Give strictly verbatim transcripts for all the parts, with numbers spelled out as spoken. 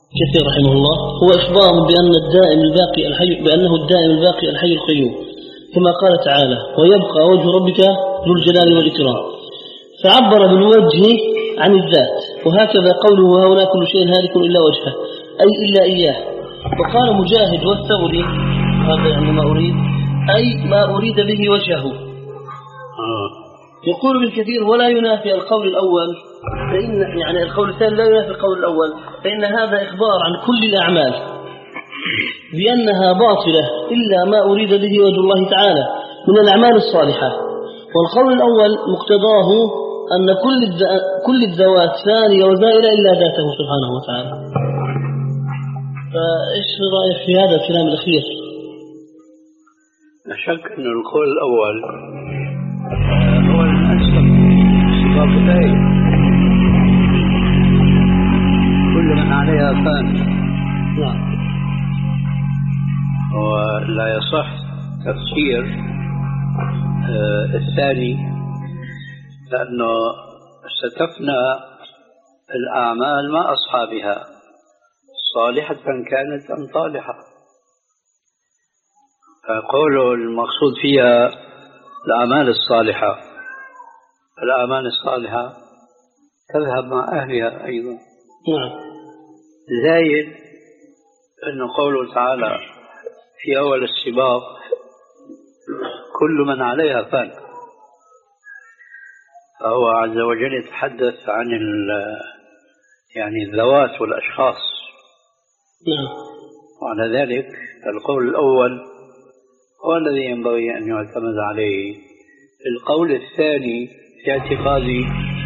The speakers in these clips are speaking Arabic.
كثير رحمه الله هو إخبار بأن الدائم الباقي الحي بأنه الدائم الباقي الحي القيوم، كما قال تعالى: ويبقى وجه ربك ذو الجلال والإكرام، فعبر بالوجه عن الذات. وهكذا قوله: وهنا كل شيء هالك إلا وجهه، أي إلا إياه. وقال مجاهد والثوري: هذا يعني ما أريد، أي ما أريد به وجهه. يقول ابن كثير: ولا ينافي القول الأول، فإن يعني القول الثاني لا ينافي القول الأول، فإن هذا إخبار عن كل الأعمال بأنها باطلة إلا ما أريد به وجه الله تعالى من الأعمال الصالحة. والقول الأول مقتضاه أن كل كل الذوات ثانية وزائلة إلا ذاته سبحانه وتعالى. فإيش رأيك في هذا الكلام الأخير؟ لا شك أن القول الأول هو الأنسب سباق الآية: كل من عليها فان. نعم. ولا يصح تفسير آه الثاني، لأنه ستفنى الأعمال مع أصحابها، صالحة كانت أم طالحة. فقوله المقصود فيها الأعمال الصالحة، الأعمال الصالحة تذهب مع أهلها أيضا. نعم. زايد أنه قوله تعالى في أول السباق: كل من عليها فان. فهو عز وجل يتحدث عن يعني الذوات والأشخاص. نعم. وعلى ذلك القول الأول هو الذي ينبغي أن يعتمد عليه. القول الثاني في اعتقادي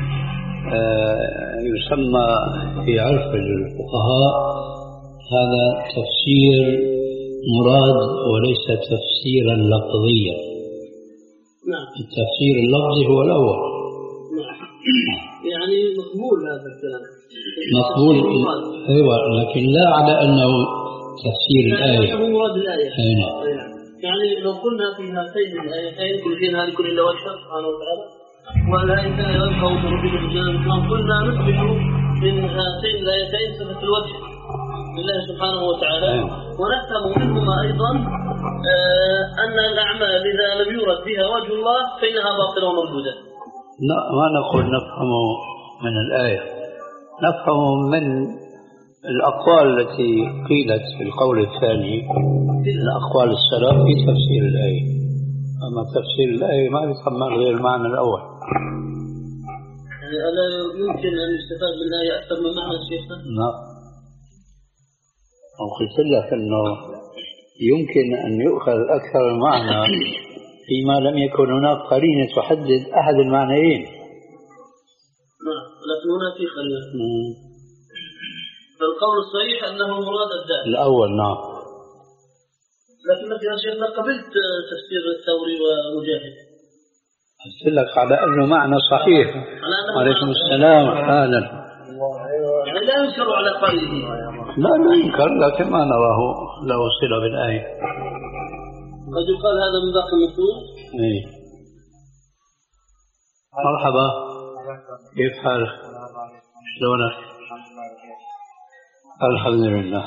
آه يسمى في عرف الفقهاء هذا تفسير مراد وليس تفسيرا لفظيا. نعم. التفسير اللفظي هو الأول. نعم. يعني مقبول هذا الكلام. مقبول، أيوة، لكن لا على أنه تفسير الآية. هو مراد الآية. أيوة. يعني لو قلنا في هاتين الآيتين كل شيء هالك إلا وجهه سبحانه وتعالى، والآيتين يبقى وجه ربك ذو الجلال والإكرام، قلنا نثبت من هاتين الآيتين صفة الوجه لله سبحانه وتعالى. ونفهم منهما أيضا آه أن الأعمال إذا لم يرد بها وجه الله فإنها باطلة ومردودة. لا، ما نقول نفهم من الآية، نفهم من الأقوال التي قيلت في القول الثاني من أقوال السلف في تفسير الآية. أما تفسير الآية ما يتحمل غير المعنى الأول. يعني ألا يمكن أن يستفاد من الآية أكثر من معنى شيخنا؟ نعم. وقلت لك أنه يمكن أن يؤخذ أكثر المعنى فيما لم يكن هناك قرينة تحدد أحد المعنيين. نعم، لكن هنا في قرينة. فالقول الصحيح أنه مراد الذات الأول. نعم. لكنك يا شيخنا قبلت تفسير الثوري ومجاهد. قلت لك على أنه معنى صحيح. عليكم السلام. أهلا. يعني لا ينكر على قائله. لا لا ينكر، لكن ما نراه له صلة بالآية. قد يقال هذا من باقي النصوص. إيه. مرحبا، كيف حالك؟ شلونك؟ الحمد لله.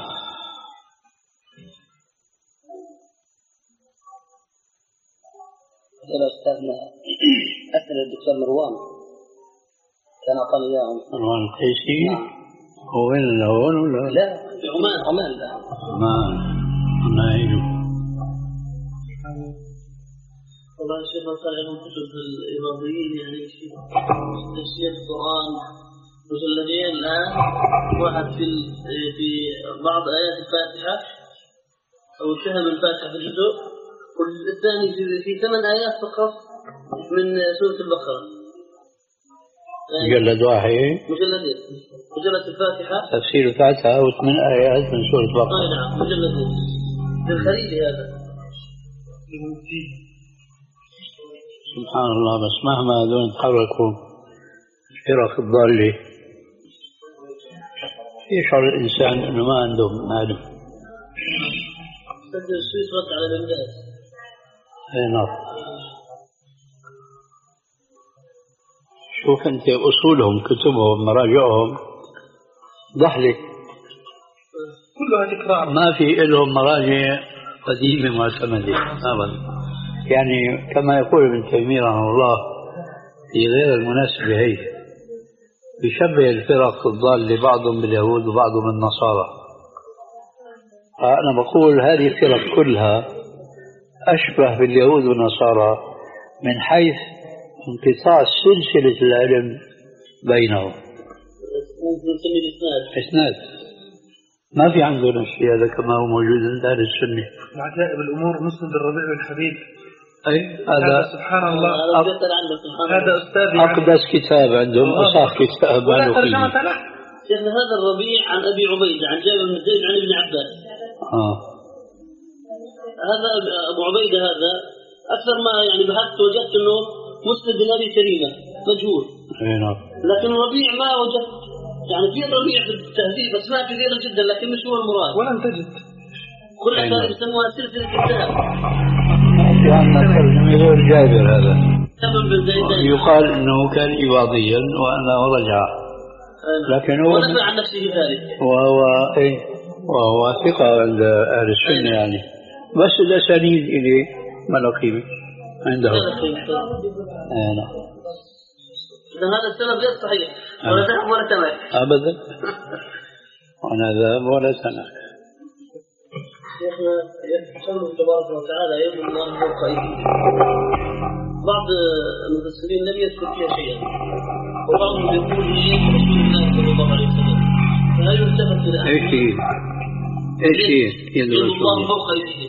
هذا أستاذنا أسأل الدكتور مروان كان أعطاني إياهم. مروان القيسي. هو وين هون ولا؟ لا، في عمان. عمان لا. عمان. عمان. والله الشيخ صار لهم كتب الإيراديين، يعني شيء تفسير القرآن مجلدين الآن، واحد في في بعض آيات الفاتحة أو اتهم الفاتحة في الجزء، والثاني في في ثمان آيات فقط من سورة البقرة. مجلد واحد. مجلدين. مجلد الفاتحة. تفسير الفاتحة وثمان آيات من سورة البقرة. آه نعم، مجلدين. للخليل هذا. سبحان الله. بس مهما دون تحركوا الفرق الضالة يشعر الإنسان أنه ما عنده معلم. سجل السويس رد على بغداد. أي نعم. شوف أنت أصولهم، كتبهم، مراجعهم ضحلة. كلها تكرار، ما في لهم مراجع قديمة معتمدة أبدا. يعني كما يقول ابن تيمية رحمه الله في غير المناسبة هي يشبه الفرق الضالة بعضهم باليهود وبعضهم بالنصارى. أنا بقول هذه الفرق كلها أشبه باليهود والنصارى من حيث انقطاع سلسلة العلم بينهم. إسناد ما في عندنا الشيء هذا كما هو موجود عند أهل السنة. عجائب الأمور مسند الربيع والحبيب. أي هذا سبحان الله. هذا أستاذ أقدس كتاب عندهم، أصح كتاب ولا ترجمة له. شيخنا هذا الربيع عن أبي عبيدة عن جابر بن زيد عن ابن عباس. آه. هذا أبو عبيدة هذا أكثر ما يعني بحثت وجدت أنه مسند لأبي كريمة مجهول. نعم. لكن الربيع ما وجدت، يعني في الربيع في التهذيب أسماء كثيرة جدا لكن مش هو المراد. ولن تجد. كل أسماء يسموها سلسلة الذهب. في عندنا ترجمة غير جابر هذا. جابر بن زيد. يقال أنه كان إباضيا وأنه رجع. لكن هو ونفع عن نفسه ذلك. وهو إيه وهو ثقة عند أهل السنة يعني. بس الأسانيد إليه ما له قيمة عندهم. آه نعم. إذا هذا السبب غير صحيح ولا ذهب ولا تمام. أبدا. ولا ذهب ولا تمام. شيخنا يقول تبارك وتعالى يد الله فوق أيديهم. بعض المفسرين لم يذكر فيها شيئا وبعضهم يقول هي رسول الله صلى الله عليه وسلم. فهل يلتفت إلى إيش هي؟ إيش هي يد الله فوق أيديهم؟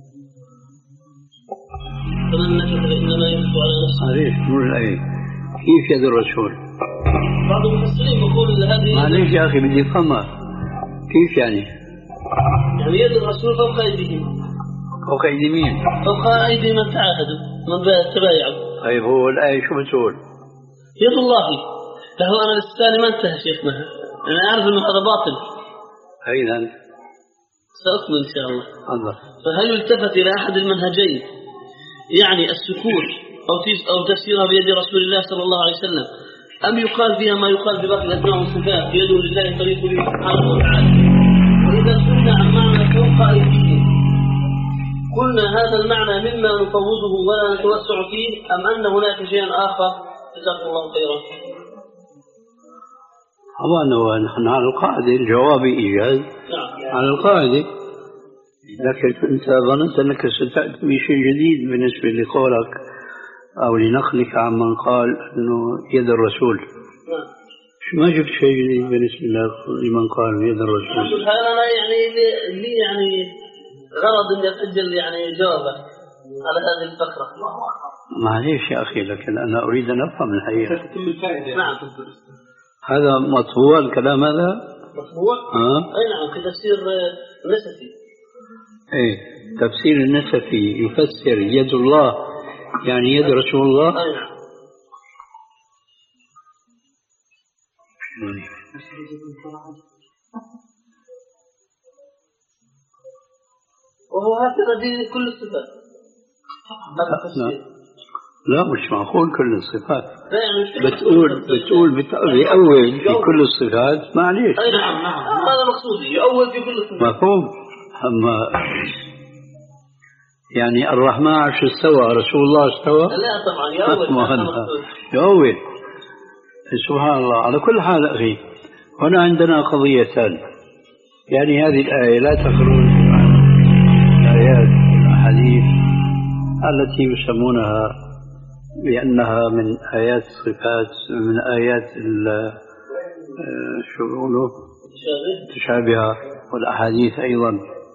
فمن نكث فإنما يكث على نفسه. معليش مو الآية. كيف يد الرسول؟ بعض المفسرين يقول هذه معليش يا أخي بدي فهمها. كيف يعني؟ يعني يد الرسول فوق أيديهم. فوق أيدي مين؟ فوق أيدي من تعاهدوا من تبايعوا. طيب هو الآية شو بتقول؟ يد الله. فهو أنا الثاني ما انتهى شيخنا، أنا أعرف أنه هذا باطل. أيضا سأكمل إن شاء الله. الله. فهل يلتفت إلى أحد المنهجين يعني السكوت أو أو تفسيرها بيد رسول الله صلى الله عليه وسلم، أم يقال فيها ما يقال بباقي الأسماء والصفات بيده لله طريق به سبحانه وتعالى؟ وإذا قلنا عن معنى فوق أيديهم قلنا هذا المعنى مما نفوضه ولا نتوسع فيه أم أن هناك شيئا آخر؟ جزاكم الله خيرا. طبعا نحن على القاعدة الجواب إيجاز. نعم. على القاعدة. لكن أنت ظننت أنك ستأتي بشيء جديد بالنسبة لقولك أو لنقلك عن من قال أنه يد الرسول. نعم. ما جبت شيء جديد بالنسبة لمن قال يد الرسول. أنا يعني لي يعني غرض أن يسجل يعني جوابك على هذه الفقرة. معليش يا أخي لكن أنا أريد أن أفهم الحقيقة. نعم. هذا مطبوع الكلام هذا؟ مطبوع؟ آه؟ أي نعم في تفسير النسفي. إيه تفسير النسفي يفسر يد الله يعني يد رسول الله. أي نعم. وهو هكذا في كل الصفات. لا. لا مش معقول كل الصفات. يعني بتقول بتقول بأول في كل الصفات معليش. أي نعم نعم هذا مقصودي يأول في كل الصفات. مفهوم. أما يعني الرحمن عرش استوى رسول الله استوى. لا طبعا يأول. يأول. سبحان الله. على كل حال أخي هنا عندنا قضيتان. يعني هذه الآية لا تخرج عن آيات الحديث التي يسمونها بأنها من آيات الصفات من آيات شو يقولوا تشابهة والأحاديث أيضا.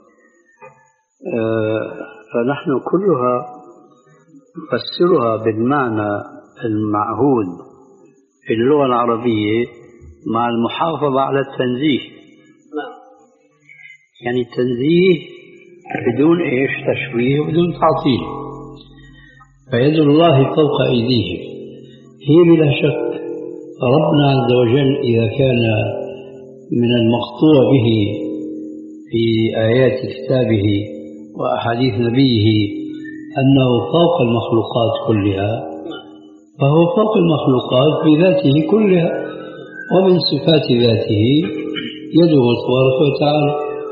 فنحن كلها نفسرها بالمعنى المعهود في اللغة العربية مع المحافظة على التنزيه. يعني التنزيه بدون إيش تشبيه وبدون تعطيل. فيد الله فوق أيديهم هي بلا شك ربنا عز وجل إذا كان من المقطوع به في آيات كتابه وأحاديث نبيه أنه فوق المخلوقات كلها فهو فوق المخلوقات بذاته كلها ومن صفات ذاته يده تبارك وتعالى.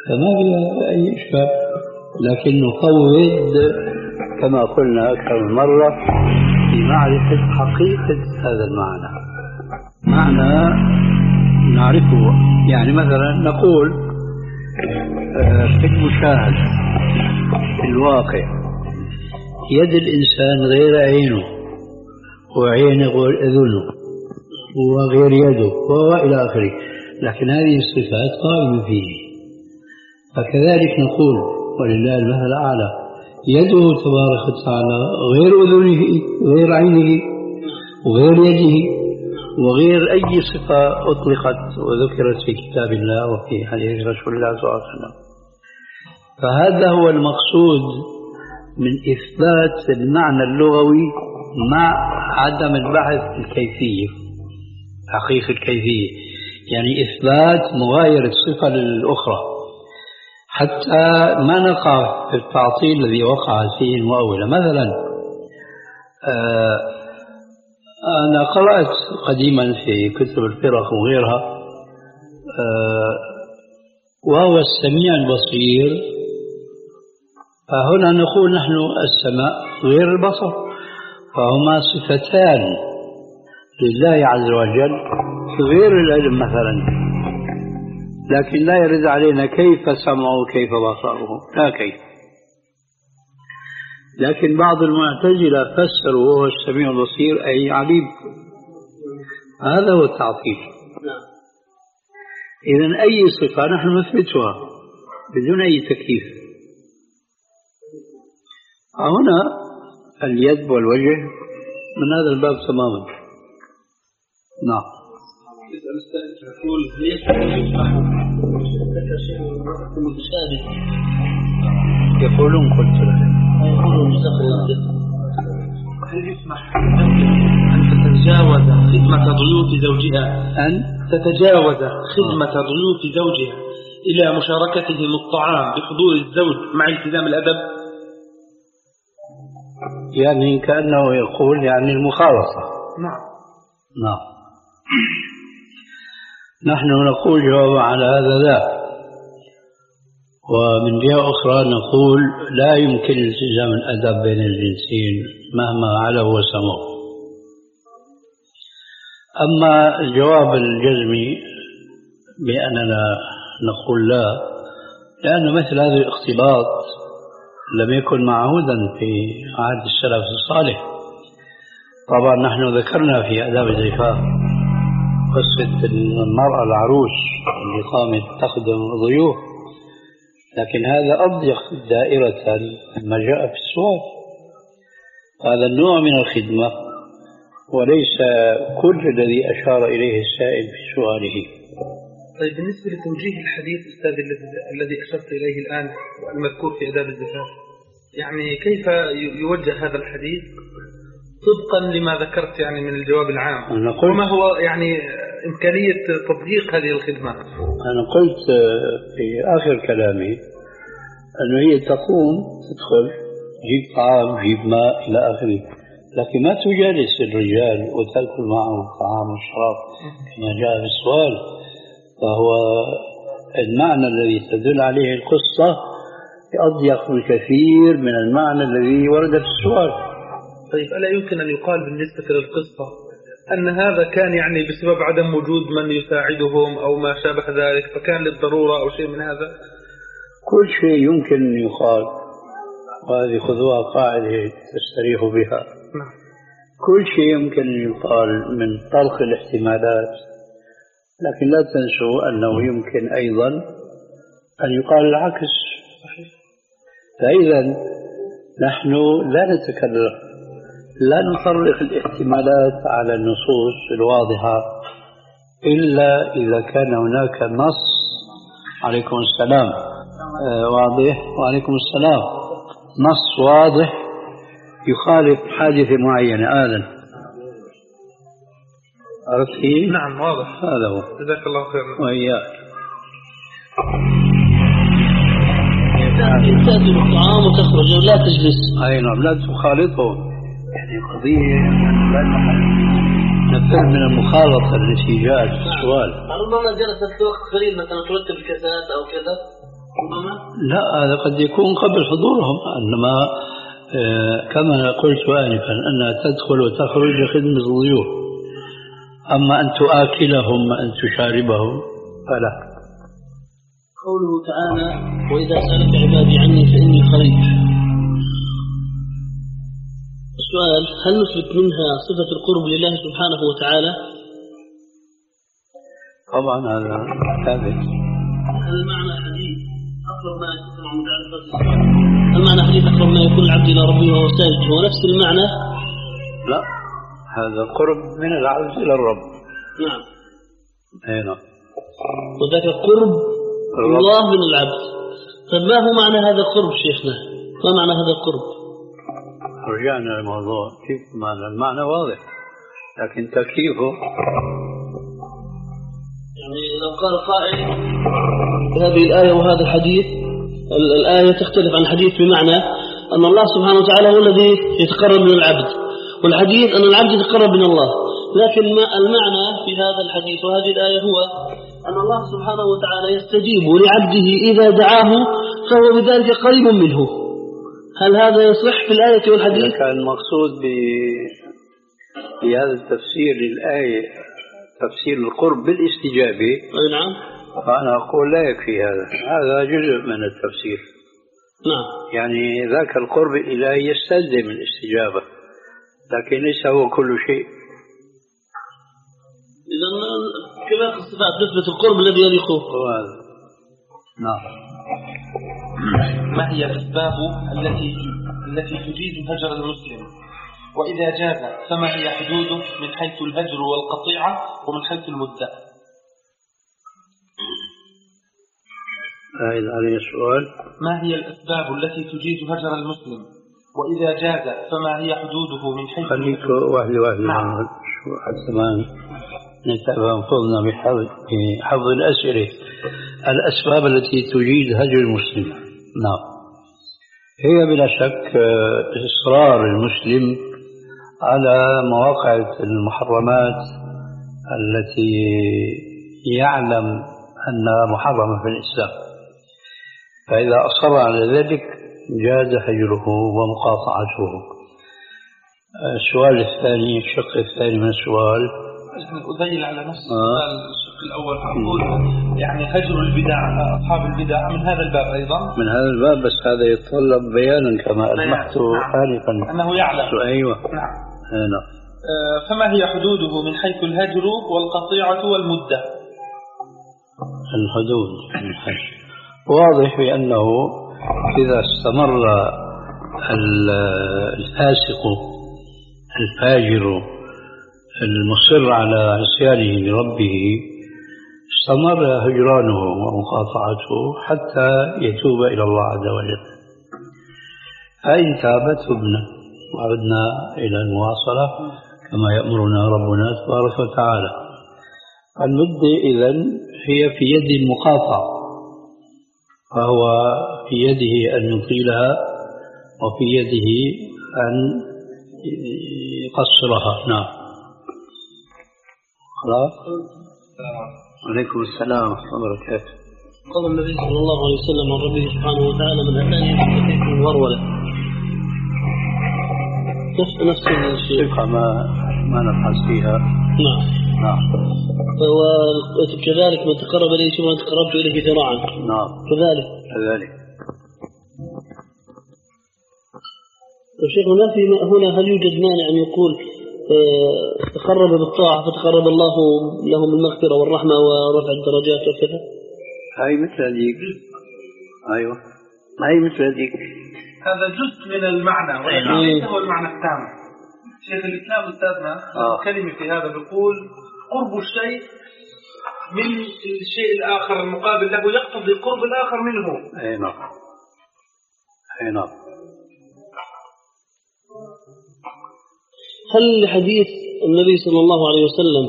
فما فيها أي إشكال، لكن نفوض كما قلنا أكثر من مرة في معرفة حقيقة هذا المعنى، معنى نعرفه. يعني مثلا نقول في المشاهد في الواقع يد الإنسان غير عينه، وعينه غير أذنه، وغير يده، وإلى آخره، لكن هذه الصفات قائمة فيه. فكذلك نقول ولله المثل الأعلى يده تبارك وتعالى غير أذنه، غير عينه، وغير يده، وغير أي صفة أطلقت وذكرت في كتاب الله وفي حديث رسول الله صلى الله عليه وسلم. فهذا هو المقصود من إثبات المعنى اللغوي مع عدم البحث في الكيفية، تحقيق الكيفية، يعني إثبات مغايرة الصفة للأخرى، حتى ما نقع في التعطيل الذي وقع فيه المؤولة. مثلا آه أنا قرأت قديما في كتب الفرق وغيرها آه وهو السميع البصير، فهنا نقول نحن السماء غير البصر، فهما صفتان لله عز وجل غير العلم مثلا، لكن لا يرد علينا كيف سمعه كيف بصره، لا كيف. لكن بعض المعتزلة فسروا وهو السميع البصير أي عليم، هذا هو التعطيل. إذن أي صفة نحن نثبتها بدون أي تكييف. هنا اليد والوجه من هذا الباب تماما. نعم. يقول يقولون قلت له هل يسمح أن تتجاوز خدمة ضيوف زوجها أن تتجاوز خدمة ضيوف زوجها إلى مشاركتهم الطعام بحضور الزوج مع التزام الأدب؟ يعني كأنه يقول يعني المخالطة. نعم نعم. نحن نقول جواب على هذا لا، ومن جهة أخرى نقول لا يمكن التزام الأدب بين الجنسين مهما علوا وسموا. أما الجواب الجزمي بأننا نقول لا، لأن مثل هذا الاختلاط لم يكن معهودا في عهد السلف الصالح. طبعا نحن ذكرنا في آداب الزفاف قصة المرأة العروس اللي قامت تخدم ضيوف، لكن هذا أضيق دائرة ما جاء في السؤال، هذا النوع من الخدمة وليس كل الذي أشار إليه السائل في سؤاله. طيب بالنسبة لتوجيه الحديث أستاذ الذي أشرت إليه الآن المذكور في آداب الزفاف، يعني كيف يوجه هذا الحديث طبقا لما ذكرت يعني من الجواب العام، وما هو يعني إمكانية تطبيق هذه الخدمة؟ أنا قلت في آخر كلامي أنه هي تقوم تدخل جيب طعام جيب ماء إلى آخره، لكن ما تجالس الرجال وتأكل معهم طعام وشراب كما جاء في السؤال. فهو المعنى الذي تدل عليه القصة أضيق بكثير من المعنى الذي ورد في السؤال. طيب ألا يمكن أن يقال بالنسبة للقصة أن هذا كان يعني بسبب عدم وجود من يساعدهم أو ما شابه ذلك، فكان للضرورة أو شيء من هذا؟ كل شيء يمكن أن يقال، وهذه خذوها قاعدة تستريحوا بها. كل شيء يمكن أن يقال من طرق الاحتمالات، لكن لا تنسوا أنه يمكن أيضا أن يقال العكس. فإذا نحن لا نتكلم، لا نفرق الاحتمالات على النصوص الواضحة إلا إذا كان هناك نص. عليكم السلام. آه واضح. وعليكم السلام. نص واضح يخالف حادثة معينة. آذن عرفت كيف؟ نعم واضح. هذا هو. جزاك الله خيرا. وإياك. تأتي بالطعام وتخرج ولا تجلس. أي نعم، لا تخالطه، يعني قضية لا نفر من المخالطة التي جاءت في السؤال. ربما جلست وقت قليل مثلا ترتب الكاسات أو كذا لا، هذا قد يكون قبل حضورهم، إنما كما قلت آنفا أنها تدخل وتخرج لخدمة الضيوف. أما أن تآكلهم أن تشاربهم فلا. قوله تعالى وإذا سألك عبادي عني فإني قريب. السؤال: هل نثبت منها صفة القرب لله سبحانه وتعالى؟ طبعا هذا ثابت. هل معنى حديث أقرب ما يكون عند هل معنى حديث أقرب ما يكون العبد إلى ربه وهو ساجد هو نفس المعنى؟ لا، هذا قرب من العبد إلى الرب. نعم. أي نعم. وذاك قرب الله من العبد. طيب ما هو معنى هذا القرب شيخنا؟ ما معنى هذا القرب؟ رجعنا للموضوع، كيف معنى؟ المعنى واضح، لكن تكييفه يعني لو قال قائل هذه الآية وهذا الحديث، الآية تختلف عن الحديث بمعنى أن الله سبحانه وتعالى هو الذي يتقرب من العبد، والحديث أن العبد يتقرب من الله. لكن المعنى في هذا الحديث وهذه الآية هو أن الله سبحانه وتعالى يستجيب لعبده إذا دعاه فهو بذلك قريب منه. هل هذا يصح في الآية والحديث؟ إذا كان المقصود بهذا التفسير للآية تفسير القرب بالاستجابة، أي نعم، فأنا أقول لا يكفي هذا، هذا جزء من التفسير. نعم. يعني ذاك القرب الإلهي يستلزم الاستجابة، لكن ليس هو كل شيء. إذا كما الصفات نسبة القرب الذي يليقه. نعم. ما هي الأسباب التي التي تجيز هجر المسلم؟ وإذا جاز فما هي حدوده من حيث الهجر والقطيعة ومن حيث المدة؟ أعيد علي السؤال. ما هي الأسباب التي تجيز هجر المسلم؟ وإذا جاز فما هي حدوده من حيث خليك واحد واحد نعم. حتى ما نتابع فضلنا بحفظ بحفظ الأسئلة. الأسباب التي تجيز هجر المسلم، نعم، هي بلا شك إصرار المسلم على مواقع المحرمات التي يعلم أنها محرمة في الإسلام، فإذا أصر على ذلك جاز هجره ومقاطعته. السؤال الثاني، الشق الثاني من السؤال، أذيل على نفس آه. الشق الأول فأقول يعني هجر البدع، أصحاب البدع من هذا الباب أيضا، من هذا الباب، بس هذا يتطلب بيانا كما ألمحت آنفا. نعم. أنه يعلم. أيوة. نعم. هنا. آه فما هي حدوده من حيث الهجر والقطيعة والمدة؟ الحدود واضح بأنه إذا استمر الفاسق الفاجر المصر على عصيانه لربه استمر هجرانه ومقاطعته حتى يتوب إلى الله عز وجل. فإن تاب تبنا وعدنا إلى المواصلة كما يأمرنا ربنا تبارك وتعالى. المدة إذن هي في يد المقاطع، فهو في يده أن يطيلها وفي يده أن يقصرها. نعم. خلاص. عليكم السلام ورحمة الله وبركاته. قال النبي صلى الله عليه وسلم عن ربه سبحانه وتعالى: من أتاني بكتف ورولة. نفس نفس الشيء. ما ما نبحث فيها. نعم. نعم. وكذلك من تقرب إليه شبرا تقربت إليه ذراعا. نعم. كذلك. كذلك. الشيخ ما في هنا هل يوجد مانع أن يقول تقرب بالطاعة فتقرب الله له بالمغفرة والرحمة ورفع الدرجات وكذا؟ هاي مثل هذيك. أيوة. هاي مثل هذيك. هذا جزء من المعنى وليس هو المعنى التام. شيخ الإسلام أستاذنا آه. كلمة في هذا بيقول قرب الشيء من الشيء الآخر المقابل له يقتضي قرب الآخر منه. أي نعم. أي نعم. هل حديث النبي صلى الله عليه وسلم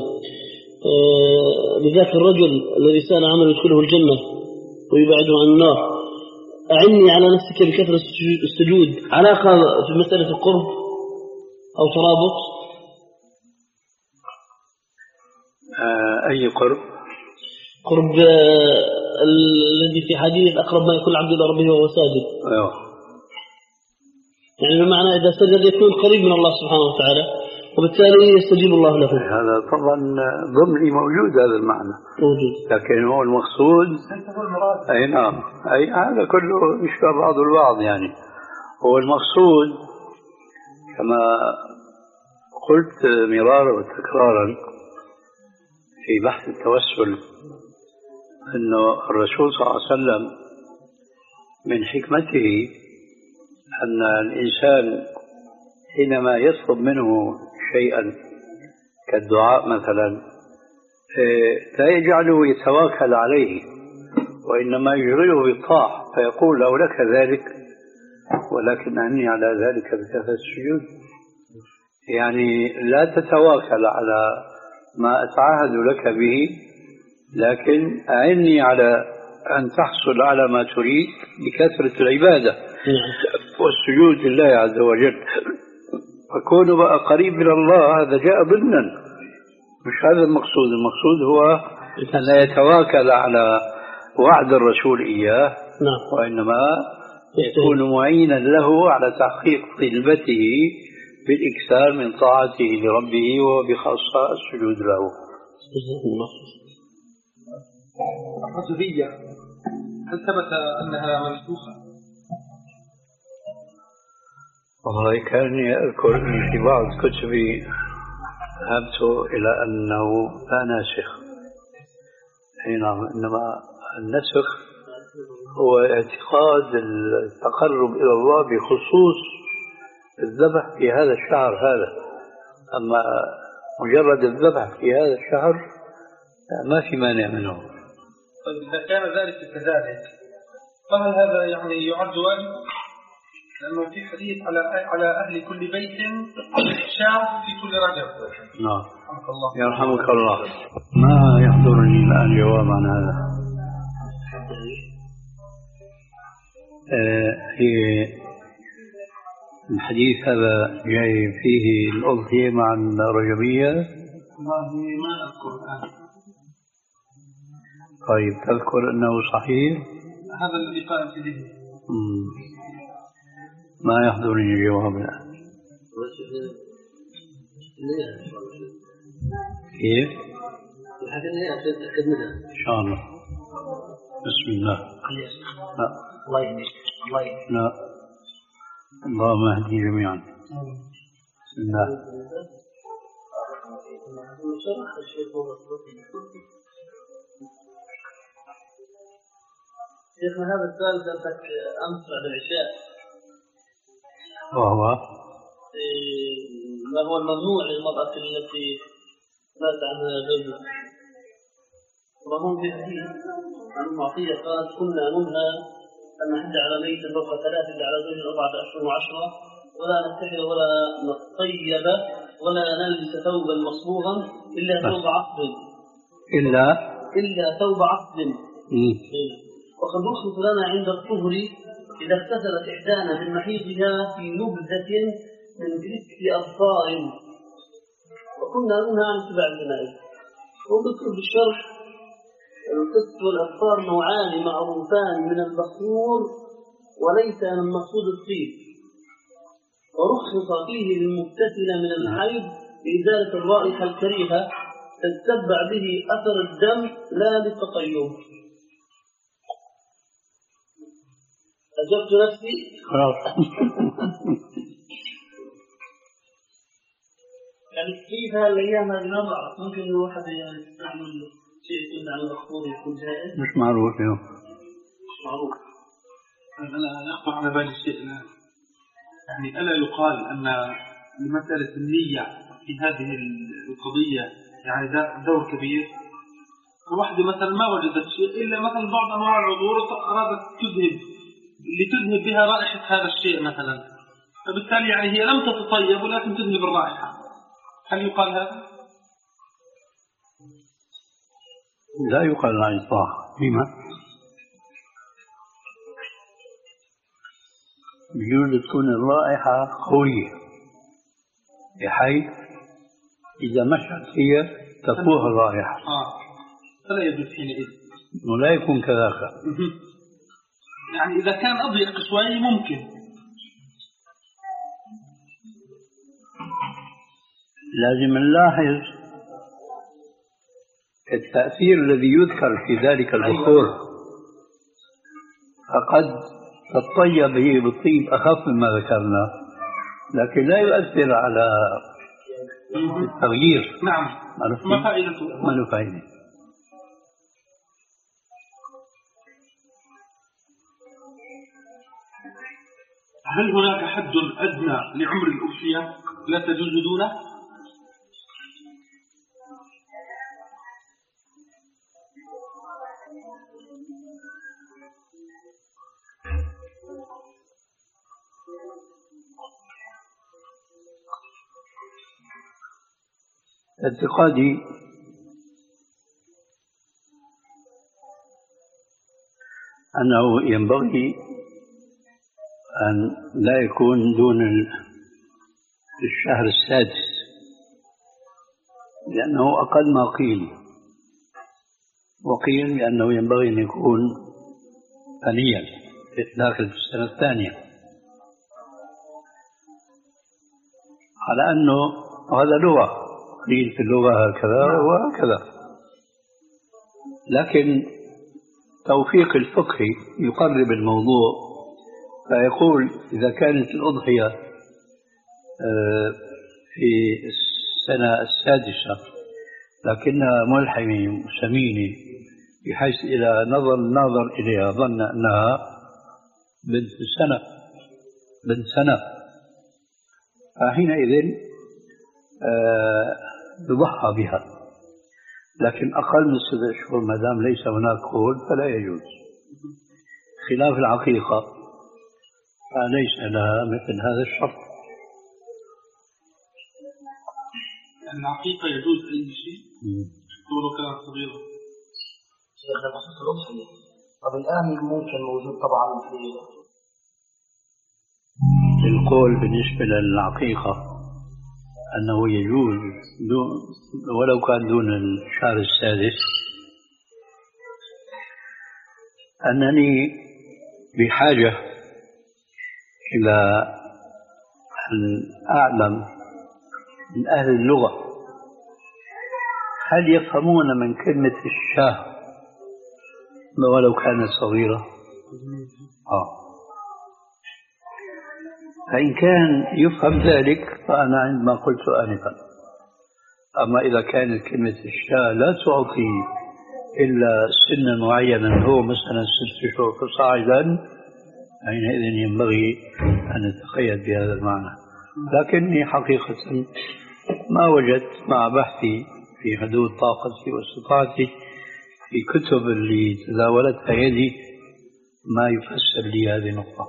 بذاك الرجل الذي سأل عمل يدخله الجنة ويبعده عن النار أعني على نفسك بكثرة السجود علاقة في مسألة القرب أو ترابط؟ أي قرب؟ قرب الذي في حديث أقرب ما يكون العبد إلى ربه وهو ساجد. أيوه. يعني بمعنى إذا سجد يكون قريب من الله سبحانه وتعالى وبالتالي يستجيب الله له. هذا طبعا ضمني موجود هذا المعنى موجود، لكن هو المقصود أي نعم، أي هذا كله يشبه بعض البعض. يعني هو المقصود كما قلت مرارا وتكرارا في بحث التوسل أنه الرسول صلى الله عليه وسلم من حكمته أن الإنسان حينما يطلب منه شيئا كالدعاء مثلا لا يجعله يتواكل عليه، وإنما يشغله بالطاعة فيقول له لك ذلك ولكن أعني على ذلك بكثرة السجود. يعني لا تتواكل على ما أتعهد لك به، لكن أعني على أن تحصل على ما تريد بكثرة العبادة والسجود لله عز وجل. فكونه بقى قريب من الله هذا جاء ضمنا، مش هذا المقصود. المقصود هو أن لا يتواكل على وعد الرسول إياه، وإنما يكون معينا له على تحقيق طلبته بالإكثار من طاعته لربه وبخاصة السجود له. الرجبية هل ثبت أنها منسوخة؟ والله كان أذكر أن في بعض كتبي ذهبت إلى أنه لا ناسخ. نعم، إنما النسخ هو اعتقاد التقرب إلى الله بخصوص الذبح في هذا الشهر هذا، أما مجرد الذبح في هذا الشهر ما في مانع منه. طيب إذا كان ذلك كذلك فهل هذا يعني يعد واجب؟ لأنه في حديث على على أهل كل بيت شاة في كل رجب. نعم. يرحمك الله. ما يحضرني الآن جواب عن هذا. في الحديث هذا جاي فيه الأضحية مع الرجبية. والله ما أذكر الآن. طيب تذكر أنه صحيح؟ هذا الذي قال في ذهني. ما يحضرني الجواب الآن. كيف؟ إن شاء الله. بسم الله. لا. الله يهديك. الله يهديك. لا. اللهم اهدي جميعا. بسم الله. شيخنا هذا السؤال سألتك أمس بعد العشاء، وهو ما هو الممنوع للمرأة التي مات عنها زوجها؟ وهم في حديث عن معطية قالت كنا ننهى أن نحج على ميت فوق ثلاث إلا على زوج أربعة أشهر وعشرة، ولا نتحل ولا نطيب ولا نلبس ثوبا مصبوغا إلا ثوب عقد إلا إلا ثوب عقد. وقد رخص لنا عند الطهر إذا اغتسلت إحدانا من محيضها في نبذة من تلك أظفار، وكنا ننهى عن اتباع الجنائز. وذكر بالشرح القسط والأظفار نوعان معروفان من البخور وليس من المقصود الطيب، ورخص فيه للمبتسل من الحيض بإزالة الرائحة الكريهة تتبع به أثر الدم لا للتطيب. أجبت نفسي؟ خلاص. يعني كيف هالأيام هذه ما بعرف، ممكن الواحد يعني يستعمل شيء يكون عن الأخبار يكون جائز؟ مش معروف اليوم. مش معروف. أنا يخطر على بالي شيء الآن، يعني ألا يقال أن مسألة النية في هذه القضية يعني دور كبير؟ الواحدة مثلا ما وجدت شيء إلا مثلا بعض أنواع العذور أرادت تذهب لتذهب بها رائحة هذا الشيء مثلا، فبالتالي يعني هي لم تتطيب ولكن تذهب الرائحة، هل يقال هذا؟ لا يقال عن الطاعة. لما؟ بجوز تكون الرائحة قوية بحيث إذا مشت هي تفوه الرائحة. آه. فلا يجوز حينئذ. ولا يكون كذاك. يعني إذا كان أضيق شوي ممكن. لازم نلاحظ التأثير الذي يذكر في ذلك البخور، فقد تطيب هي بالطيب أخف مما ذكرنا، لكن لا يؤثر على التغيير. نعم. ما فائدته؟ ما له فائدة. هل هناك حد أدنى لعمر الأضحية لا تجوز دونه؟ اعتقادي أنه ينبغي أن لا يكون دون الشهر السادس، لأنه أقل ما قيل، وقيل لأنه ينبغي أن يكون ثانيا داخل في السنة الثانية، على أنه هذا لغة قيل في اللغة هكذا وهكذا، لكن توفيق الفقه يقرب الموضوع، فيقول إذا كانت الأضحية في السنة السادسة لكنها ملحمة سمينة بحيث إذا نظر الناظر إليها ظن أنها بنت سنة بنت سنة فحينئذ يضحى بها، لكن أقل من ستة أشهر ما دام ليس هناك قول فلا يجوز، خلاف العقيقة فليس لها مثل هذا الشرط. العقيقة يجوز أي شيء ولو كانت صغيرة. شيخنا بخصوص الأضحية، طب الآن ممكن موجود طبعا في القول بالنسبة للعقيقة أنه يجوز ولو كان دون الشهر السادس، أنني بحاجة إلى أن أعلم من أهل اللغة هل يفهمون من كلمة الشاه ولو كانت صغيرة؟ آه. فإن كان يفهم ذلك فأنا عندما قلت آنفا، أما إذا كانت كلمة الشاة لا تعطي إلا سنا معينا هو مثلا ست شهور فصاعدا، حينئذ ينبغي أن نتقيد بهذا المعنى. لكني حقيقة ما وجدت مع بحثي في حدود طاقتي واستطاعتي في كتب اللي تداولتها يدي ما يفسر لي هذه النقطة.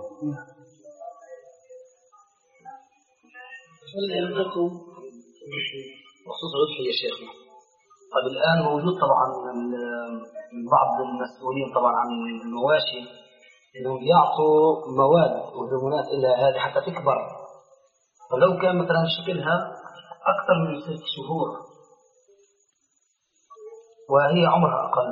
لكم بخصوص الأضحية يا شيخنا، طيب الآن موجود طبعا من بعض المسؤولين طبعا عن المواشي إنهم يعطوا مواد وهرمونات إلى هذه حتى تكبر، فلو كان مثلا شكلها أكثر من ست شهور وهي عمرها أقل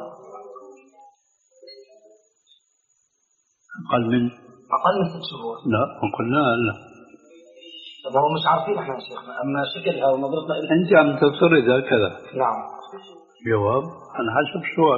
أقل من أقل من ست شهور لا قلنا لا، طب هو مش عارفين احنا يا شيخنا، اما شكلها ونظرتنا الى انت عم تفترض هكذا. نعم. جواب على حسب السؤال.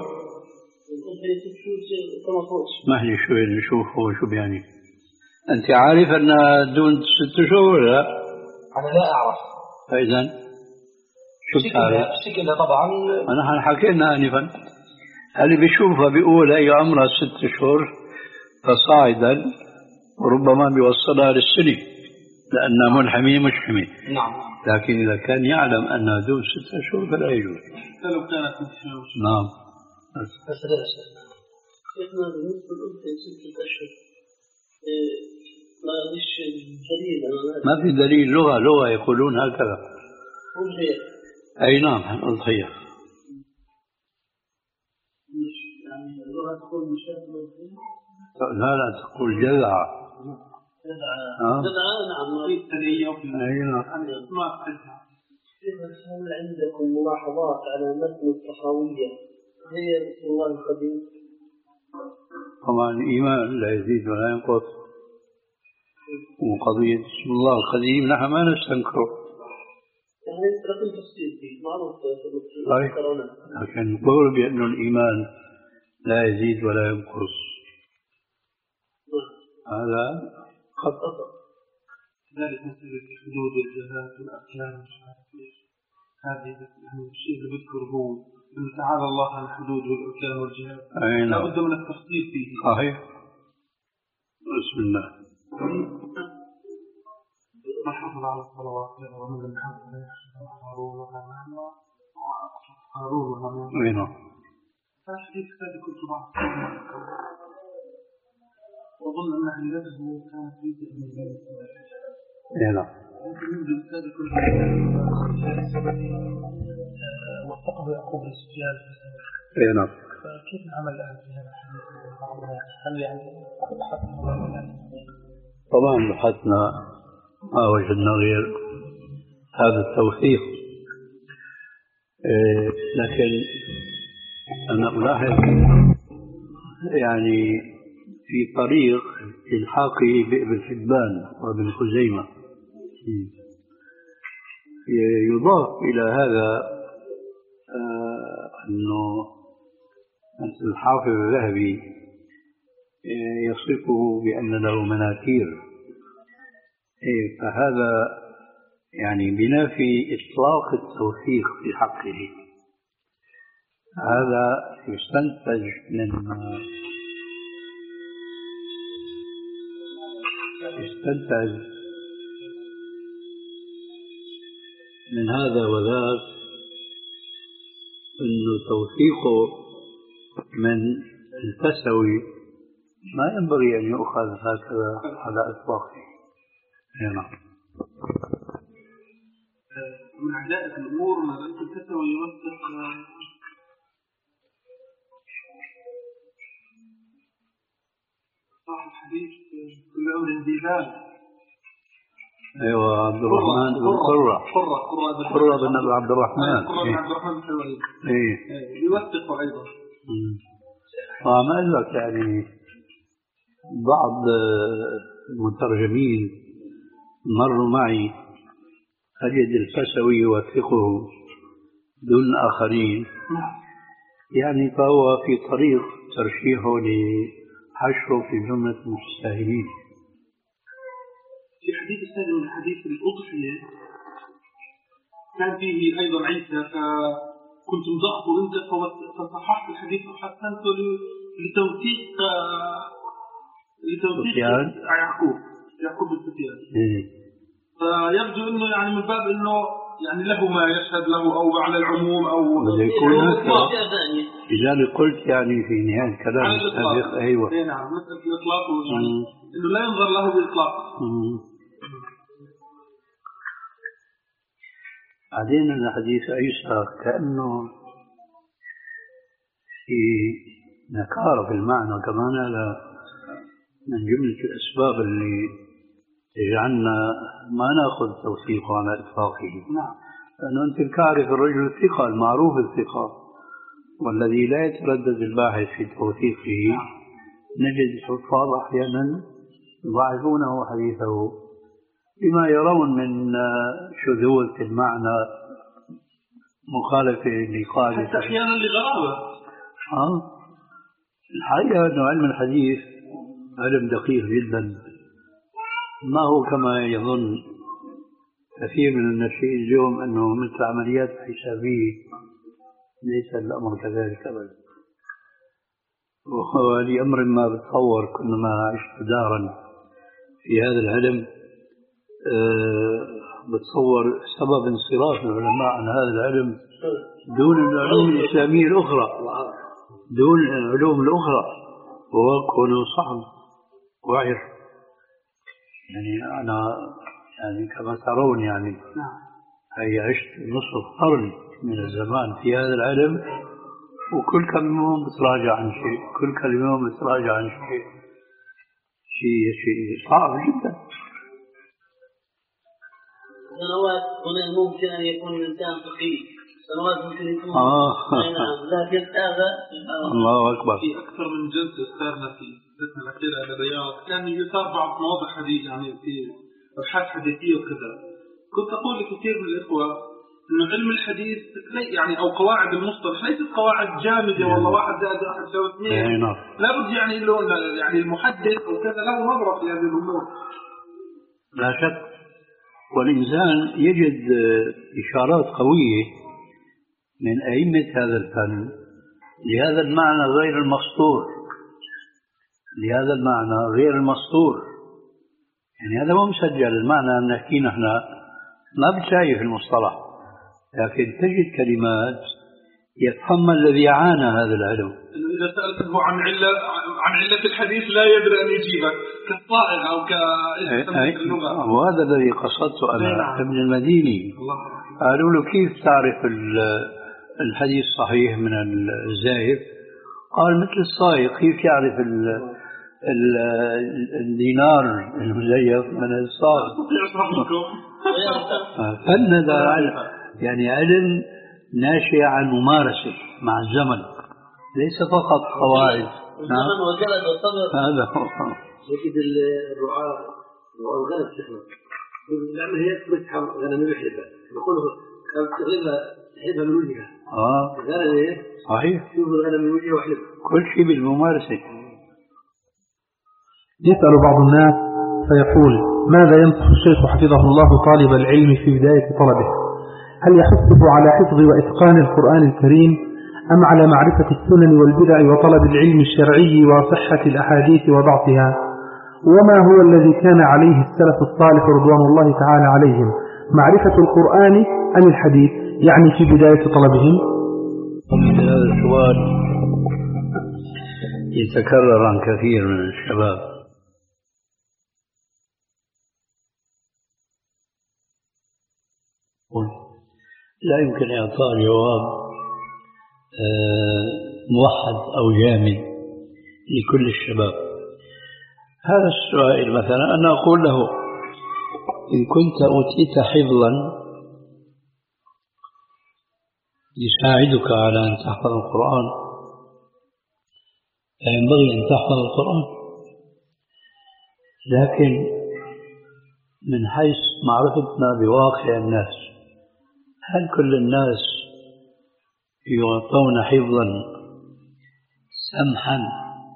اسمح لي شوي نشوف هو شو بيعني. انت عارف ان دون ست شهور؟ لا انا لا اعرف. فاذا شو بتعرف؟ شكلها طبعا انا حكينا انفا، اللي بيشوفها بيقول هي عمرها ست شهور فصاعدا وربما بيوصلها للسنه لأنها منحمية مش حمية. نعم. لكن إذا كان يعلم أنها دون ستة أشهر فلا يجوز. حتى لو كانت منحمية. نعم. بس لا شيخنا. شيخنا بالنسبة للأنثى ستة أشهر ما فيش دليل. ما في دليل، لغة لغة يقولون هكذا. أضحية. أي نعم أضحية. مش يعني اللغة تقول مشاهد الأضحية؟ لا لا تقول جذعة. جذعة جذعة نعم مريض ثديية وفي ما أعرفها. هل عندكم ملاحظات على متن الطحاوية هي رسول الله القديم؟ طبعا الإيمان لا يزيد ولا ينقص، وقضية اسم الله القديم نحن ما نستنكره، يعني لكن تفصيل فيه معروف. صحيح، لكن نقول بأن الإيمان لا يزيد ولا ينقص هذا خطأ. ذلك مثل الحدود والجهات والأركان هذه يعني الشيء اللي بذكره هو إن تعالى الله عن الحدود والأركان والجهات لا بد من التفصيل فيه. صحيح. بسم الله. ما حافظ على الصلوات ومن لم يحافظ على هارون وهامان هارون وهامان. أين؟ فالحديث الذي كنت بعض وظن أن حديثه كانت في تأمين. إيه لا. وفقه يعقوب السفيان. إيه نعم. فكيف العمل الآن في هذا الحديث؟ هل يعني طبعا بحثنا ما وجدنا غير هذا التوثيق، إيه لكن أنا ألاحظ يعني في طريق الحاقه بابن حبان وابن خزيمة يضاف إلى هذا آه أنه مثل الحافظ الذهبي يصفه بأن له مناكير، إيه فهذا يعني بنافي إطلاق التوثيق في حقه. هذا يستنتج من يستنتج من هذا وذاك أنه توثيقه من الفسوي ما ينبغي أن يؤخذ هكذا على إطلاقه. نعم. من عجائب الأمور ما ذلك الفسوي يوثق صاحب الحديث كل أمر ديبال. أيوة عبد الرحمن بن قرة قرة قرة بن أبي عبد الرحمن. قرة بن عبد الرحمن الحلواني. إيه يوثق أيضا. وما أقول لك يعني بعض المترجمين مروا معي أجد الفسوي يوثقه دون آخرين، يعني فهو في طريق ترشيحه لحشره في جملة المتساهلين. في حديث الثاني من حديث الأضحية كان فيه أيضا عيسى، فكنت مضغطه أنت فصححت الحديث وحسنته لتوثيق لتوثيق يعقوب يعقوب بن سفيان. فيبدو أنه يعني من باب أنه يعني له ما يشهد له أو على العموم أو لذلك قلت يعني في نهاية كلام السابق. أيوة نعم مثل الإطلاق يعني أنه لا ينظر له بإطلاق. بعدين الحديث عيسى كأنه في نكارة في المعنى كمان، هذا من جملة الأسباب اللي يجعلنا ما نأخذ توثيقه على إطلاقه. نعم. لأنه أنت تعرف الرجل الثقة المعروف الثقة والذي لا يتردد الباحث في توثيقه. نعم. نجد حفاظ أحيانا يضاعفونه حديثه بما يرون من شذوذ في المعنى مخالفة لقاعدة، حتى أحيانا لغرابة. آه الحقيقة أنه علم الحديث علم دقيق جدا، ما هو كما يظن كثير من الناشئين اليوم أنه مثل عمليات حسابية. ليس الأمر كذلك أبدا. ولأمر ما بتصور كلما عشت دارا في هذا العلم أه بتصور سبب انصراف العلماء عن هذا العلم دون العلوم الإسلامية الأخرى، دون العلوم الأخرى، وكونه صعب وعر. يعني أنا يعني كما ترون يعني هي عشت نصف قرن من الزمان في هذا العلم، وكل كم يوم بتراجع عن شيء، كل كم يوم بتراجع عن شيء، شيء شيء صعب جدا. سنوات هنا ممكن أن يكون الإنسان فقيه سنوات ممكن آه لكن هذا الله أكبر. في أكثر من جلسة أستاذنا في جلسة الأخيرة على الرياض كان يثار بعض مواضع حديث يعني في أبحاث حديثية وكذا. كنت أقول لكثير من الإخوة إنه علم الحديث يعني أو قواعد المصطلح ليست قواعد جامدة والله واحد زائد واحد يساوي اثنين. لابد يعني له يعني المحدث أو كذا له نظرة في هذه الأمور. لا شك. والإنسان يجد إشارات قوية من أئمة هذا الفن لهذا المعنى غير المسطور، لهذا المعنى غير المسطور. يعني هذا مو مسجل. المعنى أن نحكي نحن ما بتشايف المصطلح، لكن تجد كلمات يفهم الذي عانى هذا العلم. إذا سألته عن علة عن علة الحديث لا يدري أن يجيبك كالطائر أو كاللغة. وهذا الذي قصدته أنا ابن المديني. قالوا له كيف تعرف الحديث صحيح من الزائف؟ قال مثل الصائغ كيف يعرف الدينار المزيف من الصائغ. فن هذا يعني علم ناشئ عن ممارسة مع الزمن، ليس فقط قواعد. نعم وجلد وصبر. هذا هو. يجد الرعاة والغنم شيخنا نعمل هي تمسح غنم المحلبة نقول كانت تغلبها تحلبها من وجهها. آه غنم إيه؟ صحيح. شوف الغنم من وجهها وحلبها. كل شيء بالممارسة. يسأل بعض الناس فيقول: ماذا ينصح الشيخ حفظه الله طالب العلم في بداية طلبه؟ هل يحثه على حفظ وإتقان القرآن الكريم أم على معرفة السنن والبدع وطلب العلم الشرعي وصحة الأحاديث وضعفها؟ وما هو الذي كان عليه السلف الصالح رضوان الله تعالى عليهم، معرفة القرآن أم الحديث، يعني في بداية طلبهم؟ هذا السؤال يتكرر عن كثير من الشباب. لا يمكن إعطاء جواب موحد أو جامد لكل الشباب. هذا السؤال مثلا أنا أقول له: إن كنت أوتيت حفظا يساعدك على أن تحفظ القرآن فينبغي أن تحفظ القرآن، لكن من حيث معرفتنا بواقع الناس، هل كل الناس يعطون حفظا سمحا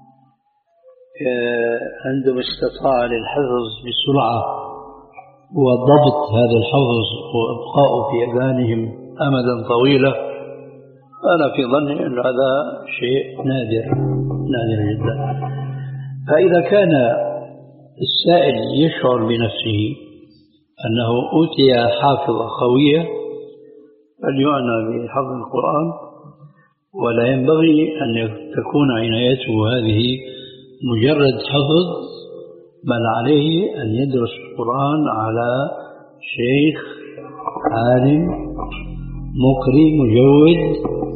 عندما استطاع للحفظ بسرعة وضبط هذا الحفظ وإبقاءه في أذهانهم أمدا طويلا؟ أنا في ظني أن هذا شيء نادر نادر جدا. فإذا كان السائل يشعر بنفسه أنه أوتي حافظة قوية فليعنى بحفظ القرآن، ولا ينبغي أن تكون عنايته هذه مجرد حفظ، بل عليه أن يدرس القرآن على شيخ عالم مقري مجود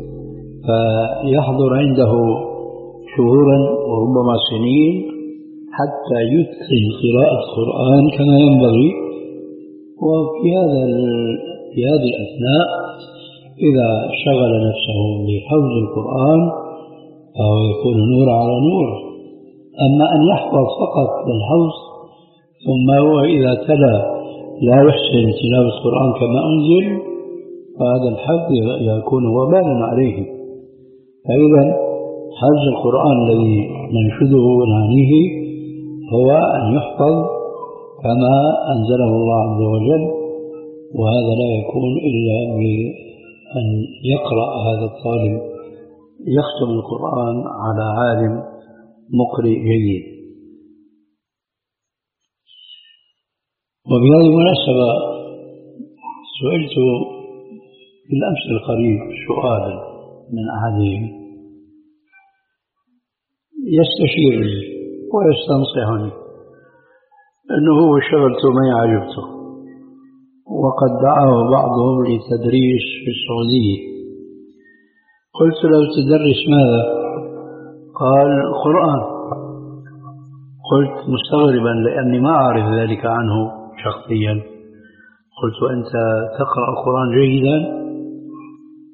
فيحضر عنده شهورا وربما سنين حتى يتقن قراءة القرآن كما ينبغي. وفي هذا في هذه الأثناء إذا شغل نفسه بحفظ القرآن فهو يكون نور على نور. أما أن يحفظ فقط بالحفظ ثم هو إذا تلا لا يحسن تلاوة القرآن كما أنزل فهذا الحفظ يكون وبالا عليه. فإذا حفظ القرآن الذي ننشده ونعنيه هو أن يحفظ كما أنزله الله عز وجل، وهذا لا يكون إلا بأن يقرأ هذا الطالب يختم القرآن على عالم مقرئ جيد. وبهذه المناسبة سئلت في الأمس القريب سؤالا من أحدهم يستشيرني ويستنصحني أنه هو شغلته ما يعجبته، وقد دعاه بعضهم لتدريس في السعودية. قلت له: تدرس ماذا؟ قال: القرآن. قلت مستغربا لأني ما أعرف ذلك عنه شخصيا. قلت: أنت تقرأ القرآن جيدا؟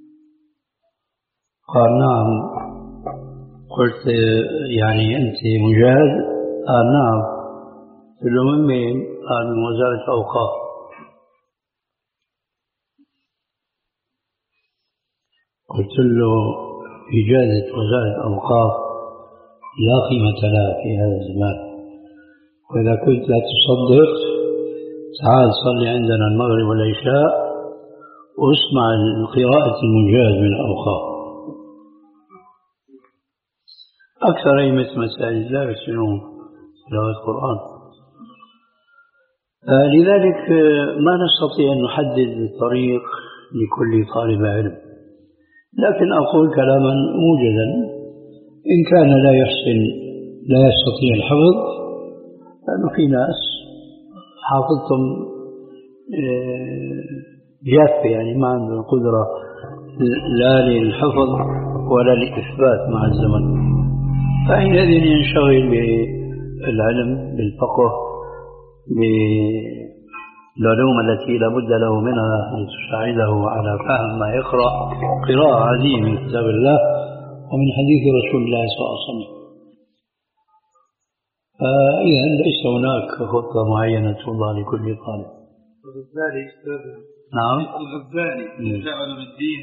قال نعم. قلت يعني أنت مجاهد؟ قال نعم. قلت له من مين؟ قال من وزارة الأوقاف. قلت له إجازة وزارة الأوقاف لا قيمة لها في هذا الزمان، وإذا كنت لا تصدق تعال صلي عندنا المغرب والعشاء واسمع القراءة المجاز من الأوقاف. أكثر أئمة مساجد لا يحسنون تلاوة القرآن. آه لذلك ما نستطيع أن نحدد طريق لكل طالب علم، لكن أقول كلاما موجزا: إن كان لا يحسن لا يستطيع الحفظ، لأنه في ناس حافظتهم جافة، يعني ما عندهم قدرة لا للحفظ ولا للإثبات مع الزمن، فحينئذ ينشغل بالعلم بالفقه بالعلوم التي لا بد له منها أن تساعده على فهم ما يقرأ قراءة عديدة من كتاب الله ومن حديث رسول الله صلى الله عليه وسلم. فإذا ليس هناك خطة معينة توضع لكل طالب. الغزالي أستاذ نعم الغزالي في علم الدين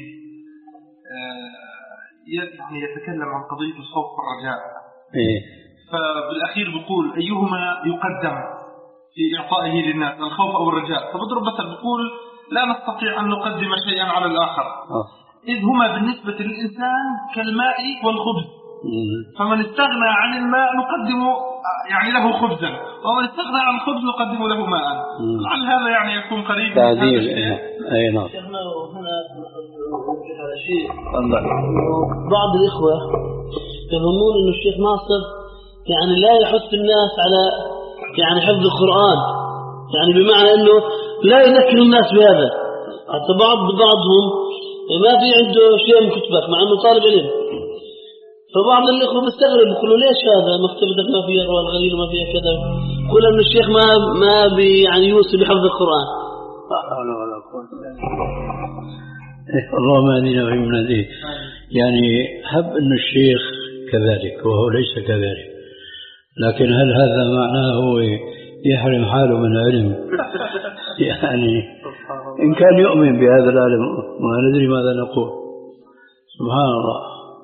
يعني يتكلم عن قضية الخوف والرجاء. إيه؟ فبالأخير بيقول أيهما يقدم في إعطائه للناس، الخوف أو الرجاء؟ فبضرب مثل بيقول لا نستطيع أن نقدم شيئا على الآخر أوه. إذ هما بالنسبة للإنسان كالماء والخبز، فمن استغنى عن الماء نقدم يعني له خبزا، ومن استغنى عن الخبز نقدم له ماء. لعل هذا يعني يكون قريب من هذا الشيء. أي نعم. شيخنا هنا على شيء الله. بعض الإخوة يظنون أن الشيخ ناصر يعني لا يحث الناس على يعني حفظ القرآن، يعني بمعنى أنه لا يذكر الناس بهذا. حتى بعض بعضهم ما في عنده شيء من كتبك مع أنه طالب علم، فبعض الإخوة مستغرب يقولوا ليش هذا مكتبتك ما فيها رواه الغليل وما فيها كذا، يقول أن الشيخ ما ما بي يعني يوصي بحفظ القرآن. لا حول ولا قوة إلا بالله. اللهم اهدنا ومن هديه. يعني هب أن الشيخ كذلك وهو ليس كذلك، لكن هل هذا معناه هو يحرم حاله من العلم؟ يعني إن كان يؤمن بهذا العلم ما ندري ماذا نقول. سبحان الله،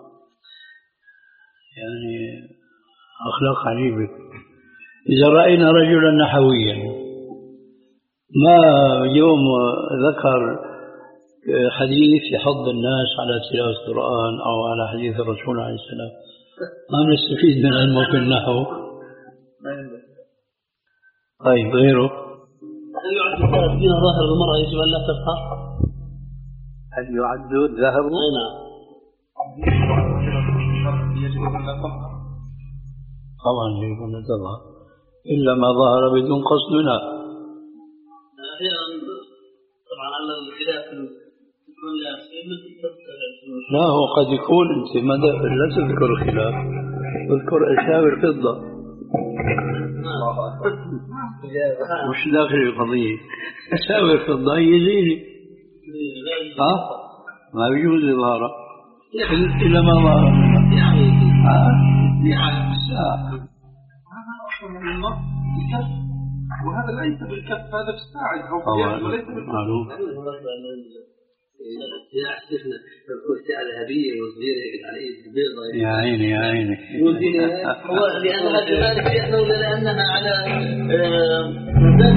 يعني أخلاق عجيبة. إذا رأينا رجلا نحويا ما يوم ذكر حديث يحض الناس على تلاوة القرآن أو على حديث الرسول عليه السلام، ما نستفيد من علمه في النحو. طيب غيره؟ هل يعد الذهب دين ظاهر المرأة يجب أن لا تفخر؟ هل يعد الذهب؟ أي نعم. يجب أن لا تظهر. طبعا يجب أن تظهر إلا ما ظهر بدون قصد منها. طبعا على الخلاف لا، هو قد يكون أنت ما لا تذكر الخلاف، تذكر أساوي الفضة مش داخل القضية. أساوي الفضة يزيني ها ما بيجوز إظهاره إلا ما ظهر يعني يعني الساعة. هذا أصلا من النص الكف، وهذا ليس بالكف، هذا في الساعد أو في اليد وليس بالكف. يا شيخنا تقول ساعة ذهبية وصغيرة على إيد بيضة. يا عيني يا عيني. هو لأنها كذلك يأخذ لأنها على مزاد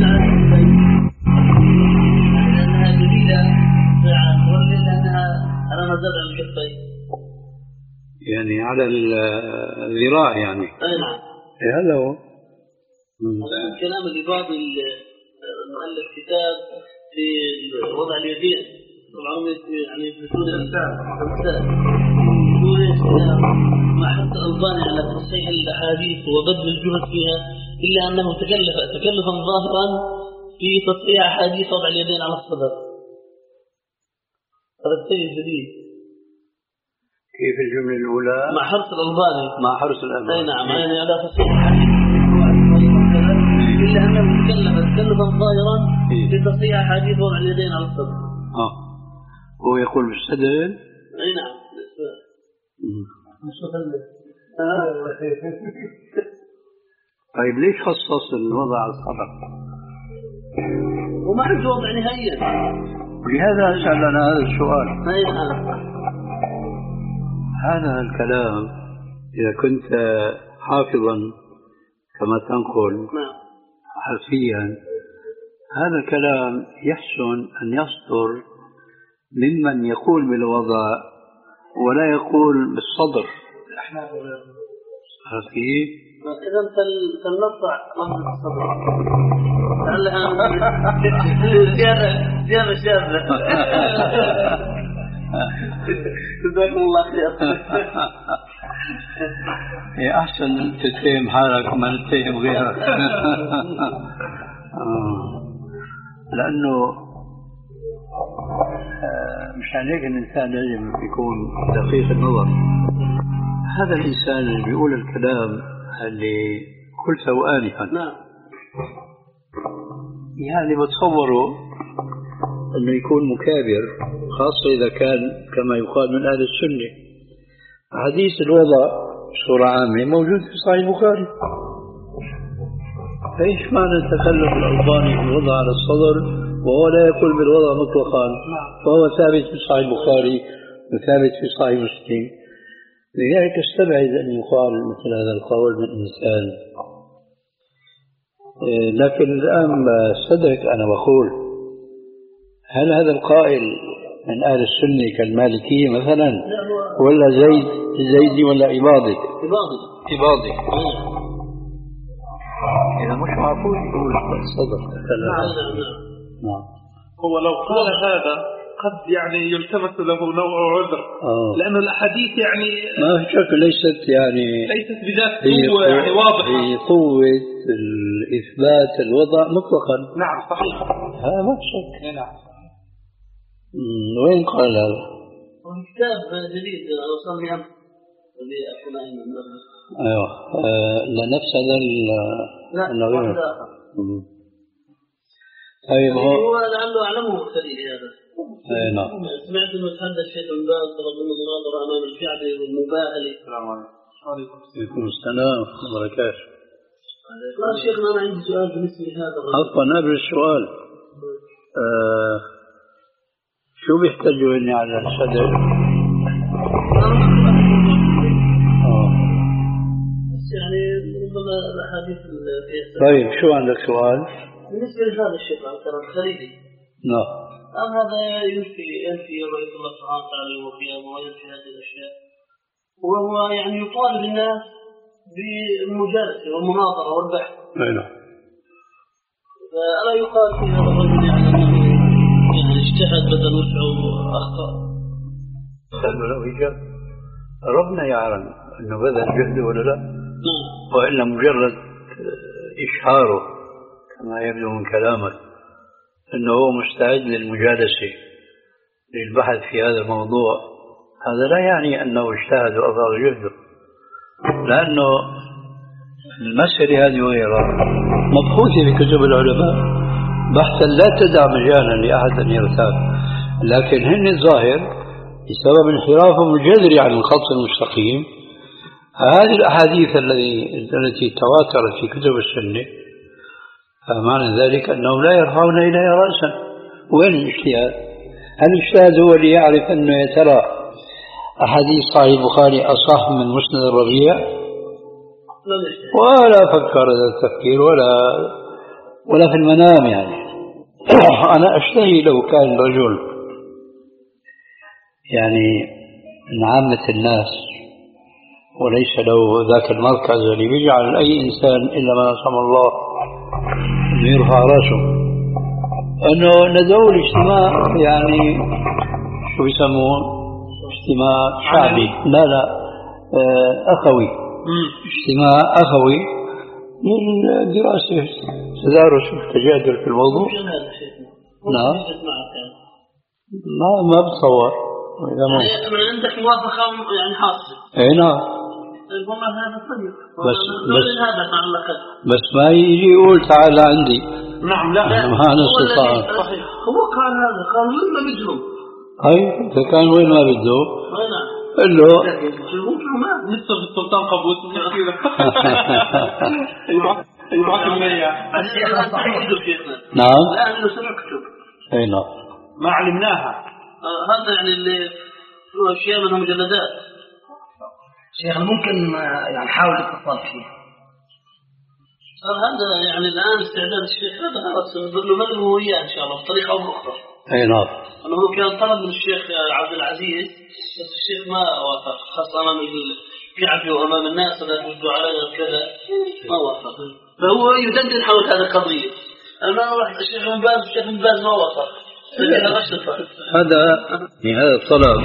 لأنها جديدة ولا لأنها على مزاد على القطي. يعني على الذراع يعني. أي نعم. هذا هو. الكلام اللي بعض المؤلف كتاب في وضع اليدين طبعا يعني في سورة الإنسان ما حط الألباني على تصحيح الأحاديث وبذل الجهد فيها إلا أنه تكلف تكلفا ظاهرا في تصحيح أحاديث وضع اليدين على الصدر. هذا الشيء جديد. كيف الجملة الأولى؟ مع حرص الألباني مع حرص الألباني. أي نعم، يعني على تصحيح أحاديث إلا أنه تكلف تكلفا ظاهرا في تصحيح أحاديث وضع اليدين على الصدر. آه. هو يقول بالسدل. أي نعم. طيب ليش خصص الوضع على الصدر؟ وما عنده وضع نهائيا. ولهذا أسأل أنا هذا السؤال. نعم. هذا الكلام إذا كنت حافظا كما تنقل حرفيا، هذا الكلام يحسن أن يصدر ممن يقول بالوضع ولا يقول بالصدر. عرفتي؟ إذا فلنطلع لفظ الصدر لعلها زيادة زيادة شاذة. جزاكم الله خير. يا أحسن تتهم حالك وما نتهم غيرك. لأنه مشان هيك الإنسان لازم يكون دقيق النظر. هذا الإنسان اللي بيقول الكلام اللي قلته آنفا يعني بتصوره أنه يكون مكابر، خاصة إذا كان كما يقال من أهل السنة. حديث الوضع بصورة عامة موجود في صحيح البخاري، فإيش معنى تكلم الألباني بالوضع على الصدر وهو لا يقول بالوضع مطلقا؟ فهو ثابت في صحيح البخاري وثابت في صحيح مسلم. لذلك استبعد أن يقال مثل هذا القول من إنسان. لكن الآن صدقت أنا بقول، هل هذا القائل من أهل السنة كالمالكية مثلا ولا زيد زيدي ولا إباضي؟ إباضي إباضي. إذا مش معقول يقول صدق. نعم. هو لو قال هذا قد يعني يلتمس له نوع عذر، لأن الأحاديث يعني ما في شك ليست يعني ليست بذات قوة يعني واضحة في قوة الإثبات الوضع مطلقا. نعم صحيح، هذا ما في شك. نعم. وين قال هذا؟ كتاب جديد وصل لي أمس اللي أكون أيضا. أيوه آه لنفس هذا النظام. طيب هو لعله أعلمه خليل هذا. أي نعم. سمعت إنه تحدث الشيخ بن باز طلب منه مناظرة أمام الكعبة والمباهلة. السلام عليكم. وعليكم السلام ورحمة الله وبركاته. لا شيخنا أنا عندي سؤال بالنسبة لهذا. عفوا قبل السؤال آه شو بيحتاجوا إني على الصدر؟ آه. بس يعني ربما الأحاديث فيها. طيب شو عندك سؤال؟ بالنسبة لهذا الشيخ عن كلام خليلي. نعم. أم هذا ينفي ينفي رؤية الله سبحانه وتعالى وقيامه وينفي هذه الأشياء، وهو يعني يطالب الناس بالمجالسة والمناظرة والبحث. نعم. فألا يقال في هذا الرجل يعني أنه يعني اجتهد بدل وسعه وأخطأ؟ قالوا له إجابة، ربنا يعلم أنه بذل جهده ولا لا، وإلا مجرد إشعاره كما يبدو من كلامك أنه هو مستعد للمجالسة للبحث في هذا الموضوع، هذا لا يعني أنه اجتهد وأظهر جهده، لأنه المسألة هذه وغيرها مبحوثة في كتب العلماء بحثا لا تدع مجالا لأحد أن يرتاب، لكن هن الظاهر بسبب انحرافهم الجذري عن الخط المستقيم هذه الأحاديث التي تواترت في كتب السنة، فمعنى ذلك أنهم لا يرفعون إليها رأسا. وين الاجتهاد؟ هل الاجتهاد هو اللي يعرف أنه يترى أحاديث صحيح البخاري أصح من مسند الربيع؟ ولا فكر هذا التفكير ولا ولا في المنام. يعني أنا أشتهي لو كان رجل يعني من عامة الناس وليس له ذاك المركز اللي بيجعل أي إنسان إلا ما رحم الله أنه يرفع رأسه، أنه ندعو الاجتماع يعني شو يسمون اجتماع شعبي، لا لا أخوي، اجتماع أخوي للدراسة تدارس التجادل في الموضوع. نعم ما ما بتصور إذا ما يعني عندك موافقة يعني حاصلة. أي نعم. والله هذا طيب. بس بس هذا تعلق. بس ما يجي يقول تعال عندي. نعم لا. ما نستطيع. هو قال هذا قال وين ما بدهم. أي إذا كان وين ما بده. نعم. قل له لسه في السلطان قابوس يبعث المياه. الشيخ صحيح شيخنا. نعم. الآن إنه سنكتب. أي نعم. ما علمناها. هذا يعني اللي هو أشياء منها مجلدات. شيخ ممكن يعني نحاول الاتصال فيه. هذا يعني الآن استعداد الشيخ هذا خلاص نقول له من هو إياه إن شاء الله بطريقة أو بأخرى. أي نعم. أنه هو كان طلب من الشيخ عبد العزيز بس الشيخ ما وافق خاصة أمام الكعبة وأمام الناس لا تردوا علينا وكذا ما وافق. فهو يدندن حول هذه القضية. أنا راح الشيخ من باز الشيخ من باز ما وافق. هذا هذا الطلب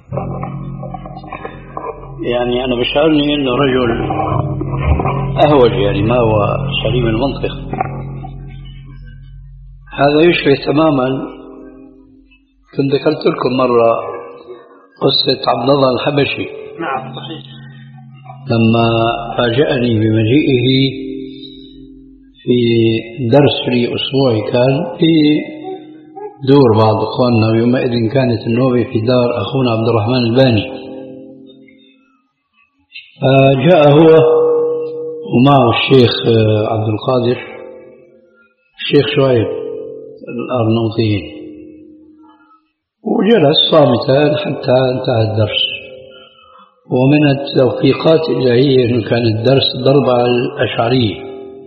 يعني أنا بشعرني إنه رجل أهوج يعني ما هو سليم المنطق. هذا يشبه تماما كنت ذكرت لكم مرة قصة عبد الله الحبشي. نعم صحيح. لما فاجأني بمجيئه في درس لي أسبوعي كان في دور بعض أخواننا ويومئذ كانت النوبة في دار أخونا عبد الرحمن الباني. فجاء هو ومعه الشيخ عبد القادر الشيخ شعيب الأرنوطيين وجلس صامتا حتى انتهى الدرس. ومن التوفيقات الإلهية أنه كان الدرس ضرب على الأشعرية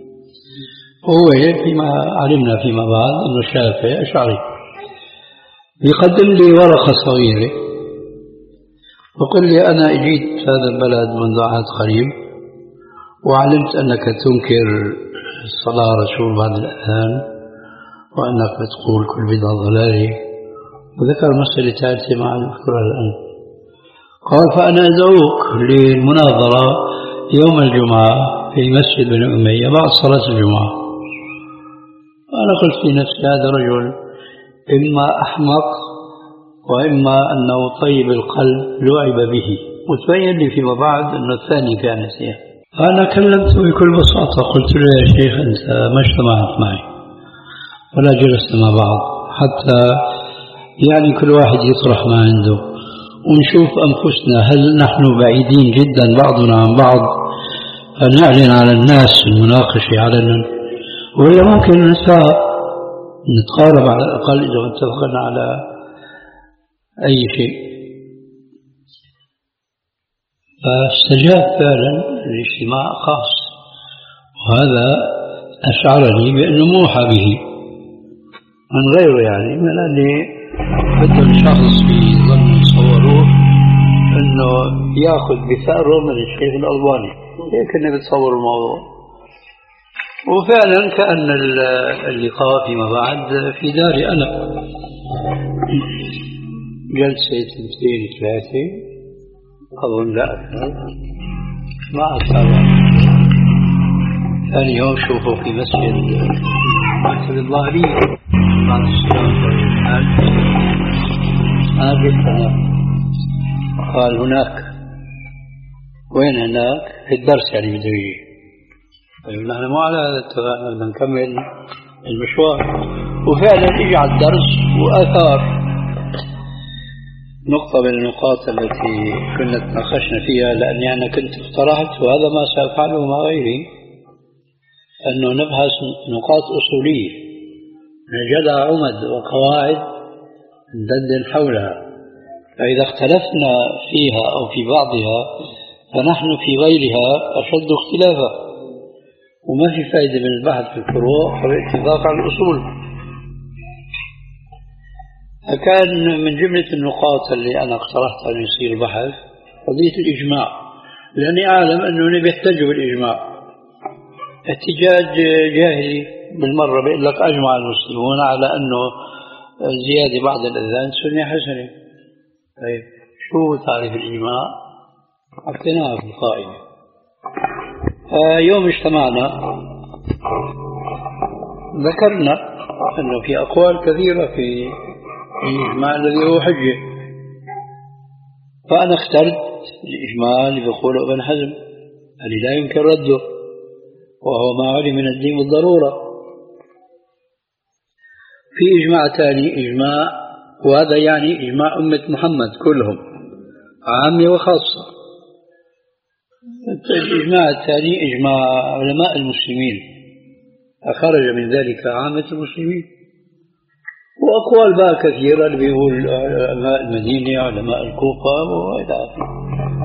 هو فيما علمنا فيما بعد أنه الشافعي أشعري. يقدم لي ورقة صغيرة وقال لي أنا أجيت هذا البلد منذ عهد قريب وعلمت أنك تنكر الصلاة رسول بعد الأذان وأنك بتقول كل بدعة ضلالة وذكر مسألة ثالثة ما أذكرها الآن. قال فأنا أدعوك للمناظرة يوم الجمعة في مسجد بن أمية بعد صلاة الجمعة. أنا قلت في نفسي هذا رجل إما أحمق وإما أنه طيب القلب لعب به وتبين لي فيما بعد أنه الثاني كان نسيه. فأنا كلمته بكل بساطة قلت له يا شيخ أنت ما اجتمعت معي ولا جلسنا مع بعض حتى يعني كل واحد يطرح ما عنده ونشوف أنفسنا هل نحن بعيدين جدا بعضنا عن بعض فنعلن على الناس المناقشة علنا ولا ممكن نتقارب على الأقل إذا اتفقنا على أي شيء. فاستجاب فعلا الاجتماع خاص وهذا أشعرني بأنه موحى به من غيره يعني من أني بدل الشخص في ظن يصوروه أنه يأخذ بثأره من الشيخ الألباني هيك أنه بتصور الموضوع. وفعلا كأن اللقاء فيما بعد في داري أنا جلسة اثنتين ثلاثة أظن لا أكثر ما أكثر. ثاني يوم شوفوا في مسجد مسجد الظاهرية بعد الصلاة ما قلت أنا قال هناك. وين هناك؟ في الدرس يعني بده يجي. طيب نحن مو على هذا اتفقنا بدنا نكمل المشوار. وفعلا اجى على الدرس وأثار نقطة من النقاط التي كنا تناقشنا فيها لأني أنا كنت اقترحت وهذا ما سأفعله مع غيري أنه نبحث نقاط أصولية نجدها عمد وقواعد ندندن حولها فإذا اختلفنا فيها أو في بعضها فنحن في غيرها أشد اختلافا وما في فائدة من البحث في الفروع والاتفاق على الأصول. فكان من جملة النقاط اللي أنا اقترحت أن يصير بحث قضية الإجماع لأني أعلم أنه بيحتاجوا بالإجماع احتجاج جاهلي بالمرة بيقول لك أجمع المسلمون على أنه زيادة بعد الأذان سنة حسنة. طيب شو تعريف الإجماع؟ حطيناها في القائمة. يوم اجتمعنا ذكرنا أنه في أقوال كثيرة في الإجماع الذي هو حجة فأنا اخترت الإجماع اللي بيقوله ابن حزم اللي لا يمكن رده وهو ما علم من الدين بالضرورة. في إجماع ثاني إجماع وهذا يعني إجماع أمة محمد كلهم عامة وخاصة. الإجماع الثاني إجماع علماء المسلمين، أخرج من ذلك عامة المسلمين. وأقوال بقى كثيرة اللي بيقول علماء المدينة، علماء الكوفة وإلى آخره.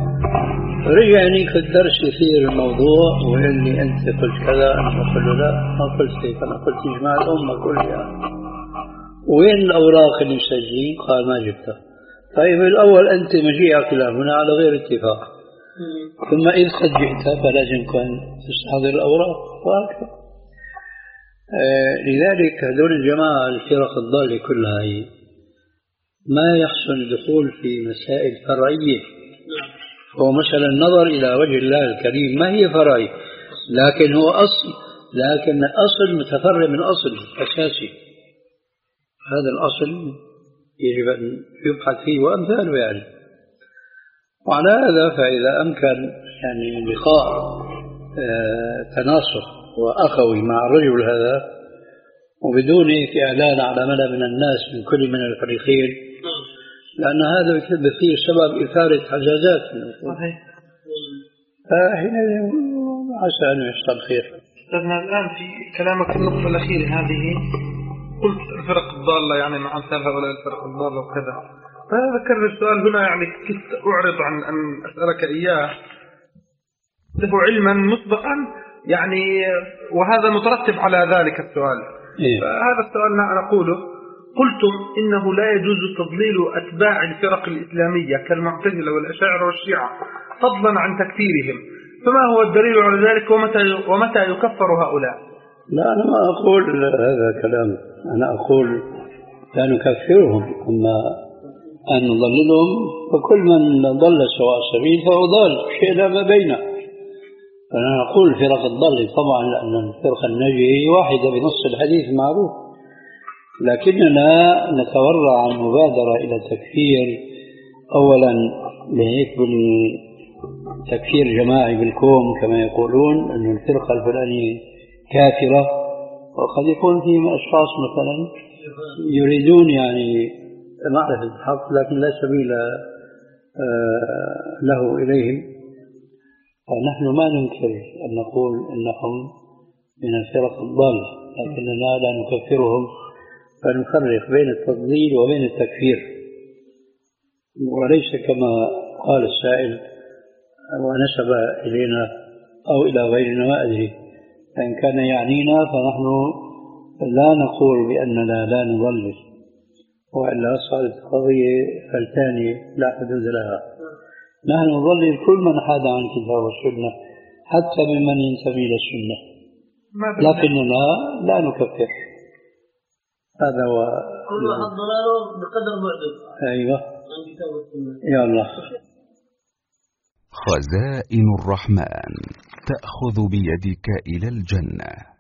رجع هنيك في الدرس يثير الموضوع ويقول لي أنت قلت كذا، أنا قلت له لا ما قلت هيك، أنا قلت إجماع الأمة كلها. وين الأوراق اللي مسجلين؟ قال ما جبتها. طيب الأول أنت مجيئك إلى هنا على غير اتفاق، ثم إذ قد جئت فلازم كان تستحضر الأوراق وهكذا. آه لذلك هذول الجماعة الفرق الضالة كلها هي ما يحسن الدخول في مسائل فرعية. هو مثلا النظر إلى وجه الله الكريم ما هي فرعي، لكن هو أصل، لكن أصل متفرع من أصل أساسي. هذا الأصل يجب أن يبحث فيه وأمثاله يعني. وعلى هذا فإذا أمكن يعني لقاء آه تناصر وأخوي مع الرجل هذا وبدون إعلان على ملأ من الناس من كل من الفريقين، لأن هذا يسبب فيه سبب إثارة حجازات. صحيح. فحينئذ عسى أن يحصل خير. أستاذنا الآن في كلامك في النقطة الأخيرة هذه قلت الفرق الضالة يعني مع أمثال هؤلاء الفرق الضالة وكذا، فذكر السؤال هنا يعني كنت أعرض عن أن أسألك إياه له علما مسبقا يعني، وهذا مترتب على ذلك السؤال. إيه؟ فهذا السؤال نقوله قلتم إنه لا يجوز تضليل أتباع الفرق الإسلامية كالمعتزلة والأشاعرة والشيعة فضلا عن تكفيرهم، فما هو الدليل على ذلك ومتى ومتى يكفر هؤلاء؟ لا أنا ما أقول هذا كلام، أنا أقول لا نكفرهم، أما أن نضللهم فكل من ضل سواء سبيل فهو ضال، شيء ما بينه. فأنا نقول فرق الضل طبعا لأن الفرقة الناجية هي واحدة بنص الحديث المعروف، لكننا نتورع عن مبادرة إلى تكفير أولا لهيك بالتكفير جماعي بالكوم كما يقولون أن الفرقة الفلانية كافرة، وقد يكون فيهم أشخاص مثلا يريدون يعني معرفة الحق لكن لا سبيل له إليهم. فنحن ما ننكر أن نقول إنهم من الفرق الضالة، لكننا لا نكفرهم، فنفرق بين التضليل وبين التكفير، وليس كما قال السائل ونسب إلينا أو إلى غيرنا ما أدري. فإن كان يعنينا فنحن لا نقول بأننا لا نضلل، وإلا صارت قضية فلتانية لا حدود لها. نحن نضلل كل من حاد عن الكتاب والسنة حتى ممن ينتمي إلى السنة، لكننا لا نكفر. هذا هو كل واحد ضلاله بقدر بعده. أيوة عن كتاب والسنة. يا الله. خزائن الرحمن تأخذ بيدك إلى الجنة.